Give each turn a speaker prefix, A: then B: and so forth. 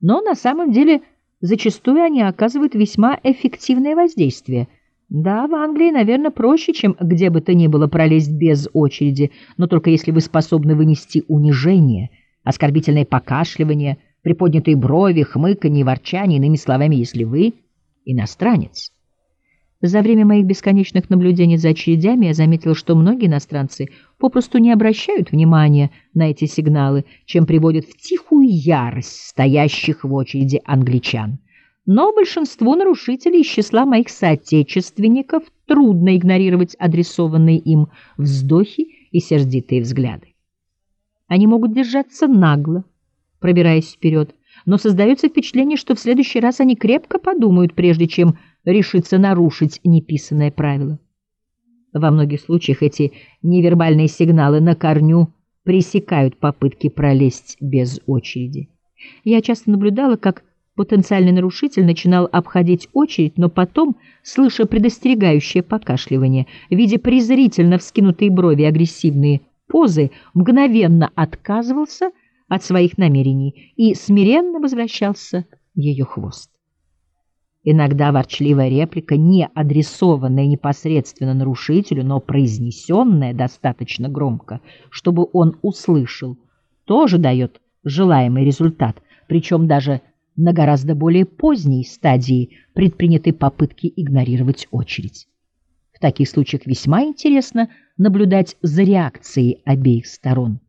A: но на самом деле зачастую они оказывают весьма эффективное воздействие. Да, в Англии, наверное, проще, чем где бы то ни было пролезть без очереди, но только если вы способны вынести унижение, оскорбительное покашливание, приподнятые брови, хмыканье и ворчание, иными словами, если вы иностранец. За время моих бесконечных наблюдений за очередями я заметила, что многие иностранцы попросту не обращают внимания на эти сигналы, чем приводят в тихую ярость стоящих в очереди англичан. Но большинству нарушителей из числа моих соотечественников трудно игнорировать адресованные им вздохи и сердитые взгляды. Они могут держаться нагло, пробираясь вперед, но создается впечатление, что в следующий раз они крепко подумают, прежде чем решиться нарушить неписанное правило. Во многих случаях эти невербальные сигналы на корню пресекают попытки пролезть без очереди. Я часто наблюдала, как потенциальный нарушитель начинал обходить очередь, но потом, слыша предостерегающее покашливание, видя презрительно вскинутые брови и агрессивные позы, мгновенно отказывался от своих намерений и смиренно возвращался в ее хвост. Иногда ворчливая реплика, не адресованная непосредственно нарушителю, но произнесенная достаточно громко, чтобы он услышал, тоже дает желаемый результат, причем даже на гораздо более поздней стадии предпринятой попытки игнорировать очередь. В таких случаях весьма интересно наблюдать за реакцией обеих сторон.